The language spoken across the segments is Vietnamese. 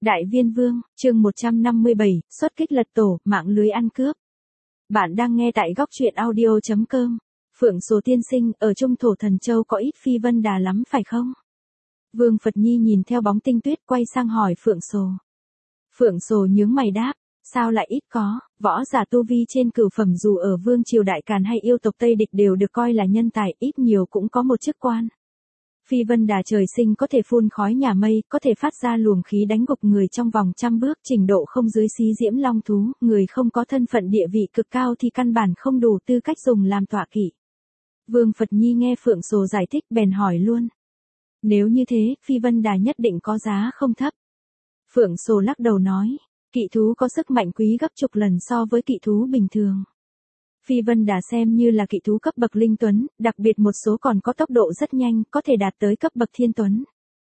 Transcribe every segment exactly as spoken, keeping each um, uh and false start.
Đại Viên Vương, chương một trăm năm mươi bảy, xuất kích lật tổ, mạng lưới ăn cướp. Bạn đang nghe tại góc truyện audio chấm com. Phượng Sồ tiên sinh, ở Trung Thổ Thần Châu có ít phi vân đà lắm phải không? Vương Phật Nhi nhìn theo bóng Tinh Tuyết quay sang hỏi Phượng Sồ. Phượng Sồ nhướng mày đáp, sao lại ít có, võ giả tu vi trên cửu phẩm dù ở Vương Triều Đại Càn hay yêu tộc Tây Địch đều được coi là nhân tài, ít nhiều cũng có một chức quan. Phi vân đà trời sinh có thể phun khói nhà mây, có thể phát ra luồng khí đánh gục người trong vòng trăm bước, trình độ không dưới xí diễm long thú, người không có thân phận địa vị cực cao thì căn bản không đủ tư cách dùng làm tọa kỵ. Vương Phật Nhi nghe Phượng Sồ giải thích bèn hỏi luôn. Nếu như thế, phi vân đà nhất định có giá không thấp. Phượng Sồ lắc đầu nói, kỵ thú có sức mạnh quý gấp chục lần so với kỵ thú bình thường. Phi vân đà xem như là kỵ thú cấp bậc linh tuấn, đặc biệt một số còn có tốc độ rất nhanh, có thể đạt tới cấp bậc thiên tuấn.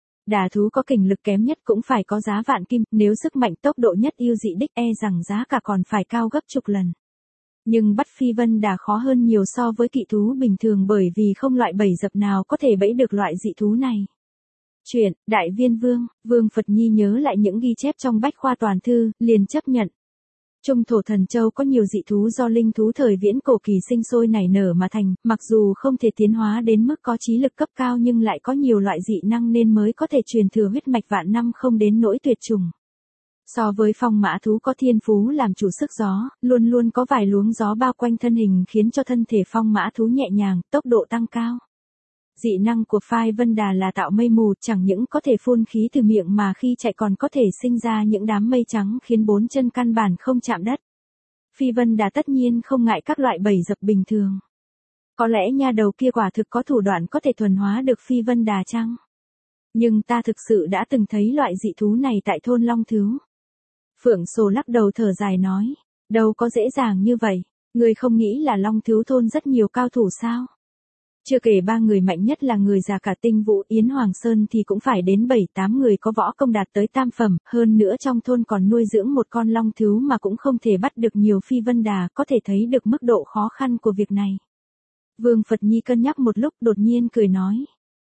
Đà thú có kình lực kém nhất cũng phải có giá vạn kim, nếu sức mạnh tốc độ nhất yêu dị đích e rằng giá cả còn phải cao gấp chục lần. Nhưng bắt phi vân đà khó hơn nhiều so với kỵ thú bình thường bởi vì không loại bẫy dập nào có thể bẫy được loại dị thú này. Chuyện, Đại Viên Vương, Vương Phật Nhi nhớ lại những ghi chép trong bách khoa toàn thư, liền chấp nhận. Trung Thổ Thần Châu có nhiều dị thú do linh thú thời viễn cổ kỳ sinh sôi nảy nở mà thành, mặc dù không thể tiến hóa đến mức có trí lực cấp cao nhưng lại có nhiều loại dị năng nên mới có thể truyền thừa huyết mạch vạn năm không đến nỗi tuyệt chủng. So với phong mã thú có thiên phú làm chủ sức gió, luôn luôn có vài luống gió bao quanh thân hình khiến cho thân thể phong mã thú nhẹ nhàng, tốc độ tăng cao. Dị năng của Phai Vân Đà là tạo mây mù, chẳng những có thể phun khí từ miệng mà khi chạy còn có thể sinh ra những đám mây trắng khiến bốn chân căn bản không chạm đất. Phi Vân Đà tất nhiên không ngại các loại bẫy dập bình thường. Có lẽ nha đầu kia quả thực có thủ đoạn có thể thuần hóa được Phi Vân Đà chăng? Nhưng ta thực sự đã từng thấy loại dị thú này tại thôn Long Thứu. Phượng Sồ lắc đầu thở dài nói, đâu có dễ dàng như vậy, người không nghĩ là Long Thứu thôn rất nhiều cao thủ sao? Chưa kể ba người mạnh nhất là người già cả Tinh Vũ Yến Hoàng Sơn thì cũng phải đến bảy tám người có võ công đạt tới tam phẩm, hơn nữa trong thôn còn nuôi dưỡng một con long thứu mà cũng không thể bắt được nhiều phi vân đà, có thể thấy được mức độ khó khăn của việc này. Vương Phật Nhi cân nhắc một lúc đột nhiên cười nói.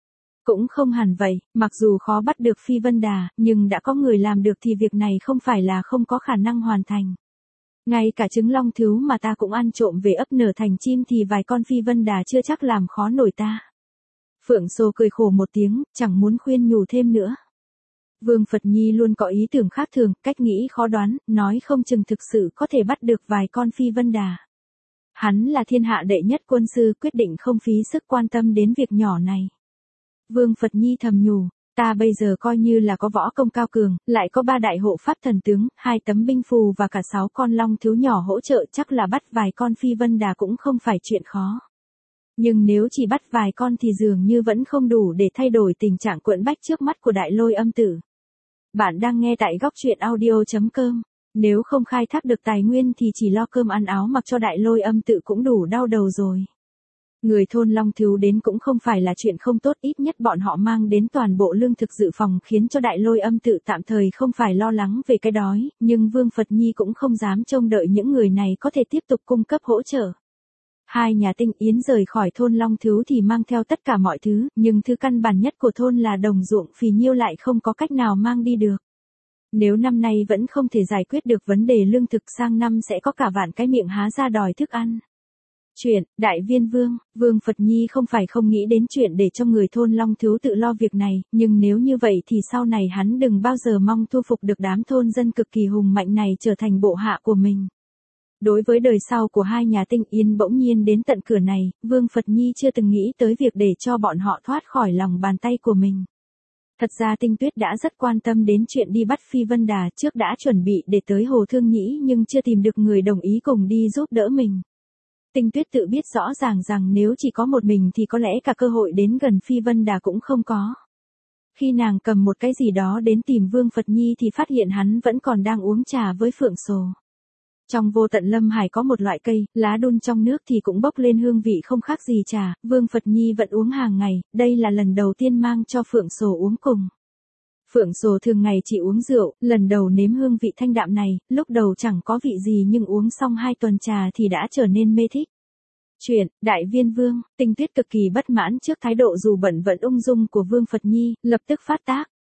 Cũng không hẳn vậy, mặc dù khó bắt được phi vân đà, nhưng đã có người làm được thì việc này không phải là không có khả năng hoàn thành. Ngay cả trứng long thứu mà ta cũng ăn trộm về ấp nở thành chim thì vài con phi vân đà chưa chắc làm khó nổi ta. Phượng Sồ cười khổ một tiếng, chẳng muốn khuyên nhủ thêm nữa. Vương Phật Nhi luôn có ý tưởng khác thường, cách nghĩ khó đoán, nói không chừng thực sự có thể bắt được vài con phi vân đà. Hắn là thiên hạ đệ nhất quân sư, quyết định không phí sức quan tâm đến việc nhỏ này. Vương Phật Nhi thầm nhủ. Ta bây giờ coi như là có võ công cao cường, lại có ba đại hộ pháp thần tướng, hai tấm binh phù và cả sáu con long thứu nhỏ hỗ trợ, chắc là bắt vài con phi vân đà cũng không phải chuyện khó. Nhưng nếu chỉ bắt vài con thì dường như vẫn không đủ để thay đổi tình trạng quẫn bách trước mắt của Đại Lôi Âm Tử. Bạn đang nghe tại góc truyện audio chấm com. Nếu không khai thác được tài nguyên thì chỉ lo cơm ăn áo mặc cho Đại Lôi Âm Tử cũng đủ đau đầu rồi. Người thôn Long Thứu đến cũng không phải là chuyện không tốt, ít nhất bọn họ mang đến toàn bộ lương thực dự phòng khiến cho Đại Lôi Âm Tự tạm thời không phải lo lắng về cái đói, nhưng Vương Phật Nhi cũng không dám trông đợi những người này có thể tiếp tục cung cấp hỗ trợ. Hai nhà Tinh Yến rời khỏi thôn Long Thứu thì mang theo tất cả mọi thứ, nhưng thứ căn bản nhất của thôn là đồng ruộng phì nhiêu lại không có cách nào mang đi được. Nếu năm nay vẫn không thể giải quyết được vấn đề lương thực, sang năm sẽ có cả vạn cái miệng há ra đòi thức ăn. Chuyện, Đại Viên Vương, Vương Phật Nhi không phải không nghĩ đến chuyện để cho người thôn Long Thứu tự lo việc này, nhưng nếu như vậy thì sau này hắn đừng bao giờ mong thu phục được đám thôn dân cực kỳ hùng mạnh này trở thành bộ hạ của mình. Đối với đời sau của hai nhà Tinh Yến bỗng nhiên đến tận cửa này, Vương Phật Nhi chưa từng nghĩ tới việc để cho bọn họ thoát khỏi lòng bàn tay của mình. Thật ra Tinh Tuyết đã rất quan tâm đến chuyện đi bắt phi vân đà, trước đã chuẩn bị để tới Hồ Thương Nhĩ nhưng chưa tìm được người đồng ý cùng đi giúp đỡ mình. Tinh Tuyết tự biết rõ ràng rằng nếu chỉ có một mình thì có lẽ cả cơ hội đến gần Phi Vân Đà cũng không có. Khi nàng cầm một cái gì đó đến tìm Vương Phật Nhi thì phát hiện hắn vẫn còn đang uống trà với Phượng Sồ. Trong vô tận lâm hải có một loại cây, lá đun trong nước thì cũng bốc lên hương vị không khác gì trà, Vương Phật Nhi vẫn uống hàng ngày, đây là lần đầu tiên mang cho Phượng Sồ uống cùng. Phượng Sồ thường ngày chỉ uống rượu, lần đầu nếm hương vị thanh đạm này, lúc đầu chẳng có vị gì nhưng uống xong hai tuần trà thì đã trở nên mê thích. Chuyện, Đại Viên Vương, Tinh Tuyết cực kỳ bất mãn trước thái độ dù bận vẫn ung dung của Vương Phật Nhi, lập tức phát tác.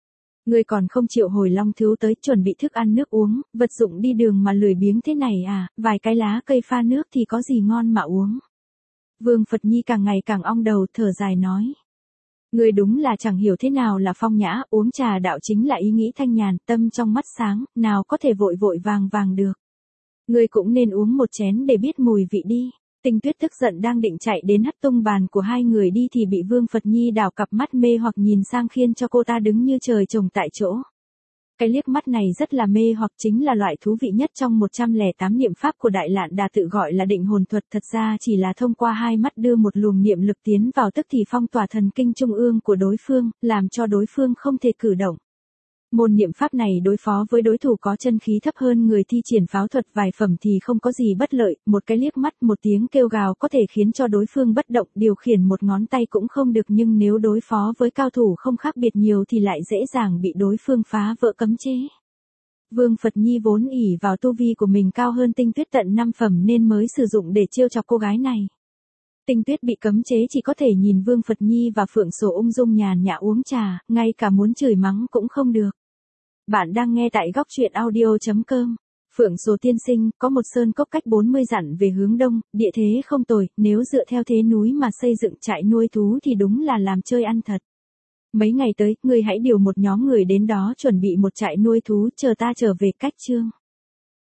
Ngươi còn không chịu hồi Long Thiếu tới chuẩn bị thức ăn nước uống, vật dụng đi đường mà lười biếng thế này à, vài cái lá cây pha nước thì có gì ngon mà uống. Vương Phật Nhi càng ngày càng ong đầu, thở dài nói. Ngươi đúng là chẳng hiểu thế nào là phong nhã, uống trà đạo chính là ý nghĩ thanh nhàn, tâm trong mắt sáng, nào có thể vội vội vàng vàng được. Ngươi cũng nên uống một chén để biết mùi vị đi. Tinh Tuyết tức giận đang định chạy đến hất tung bàn của hai người đi thì bị Vương Phật Nhi đảo cặp mắt mê hoặc nhìn sang khiến cho cô ta đứng như trời trồng tại chỗ. Cái liếc mắt này rất là mê hoặc, chính là loại thú vị nhất trong một trăm lẻ tám niệm pháp của Đại Lạn Đà tự gọi là định hồn thuật, thật ra chỉ là thông qua hai mắt đưa một luồng niệm lực tiến vào tức thì phong tỏa thần kinh trung ương của đối phương, làm cho đối phương không thể cử động. Môn niệm pháp này đối phó với đối thủ có chân khí thấp hơn người thi triển pháo thuật vài phẩm thì không có gì bất lợi, một cái liếc mắt, một tiếng kêu gào có thể khiến cho đối phương bất động, điều khiển một ngón tay cũng không được, nhưng nếu đối phó với cao thủ không khác biệt nhiều thì lại dễ dàng bị đối phương phá vỡ cấm chế. Vương Phật Nhi vốn ỷ vào tu vi của mình cao hơn Tinh Tuyết tận năm phẩm nên mới sử dụng để trêu chọc cô gái này. Tinh Tuyết bị cấm chế chỉ có thể nhìn Vương Phật Nhi và Phượng Sổ ung dung nhàn nhã uống trà, ngay cả muốn chửi mắng cũng không được. Bạn đang nghe tại góc truyện audio chấm com. Phượng Sổ tiên sinh, có một sơn cốc cách bốn mươi dặm về hướng đông, địa thế không tồi, nếu dựa theo thế núi mà xây dựng trại nuôi thú thì đúng là làm chơi ăn thật. Mấy ngày tới, ngươi hãy điều một nhóm người đến đó chuẩn bị một trại nuôi thú, chờ ta trở về cách chương.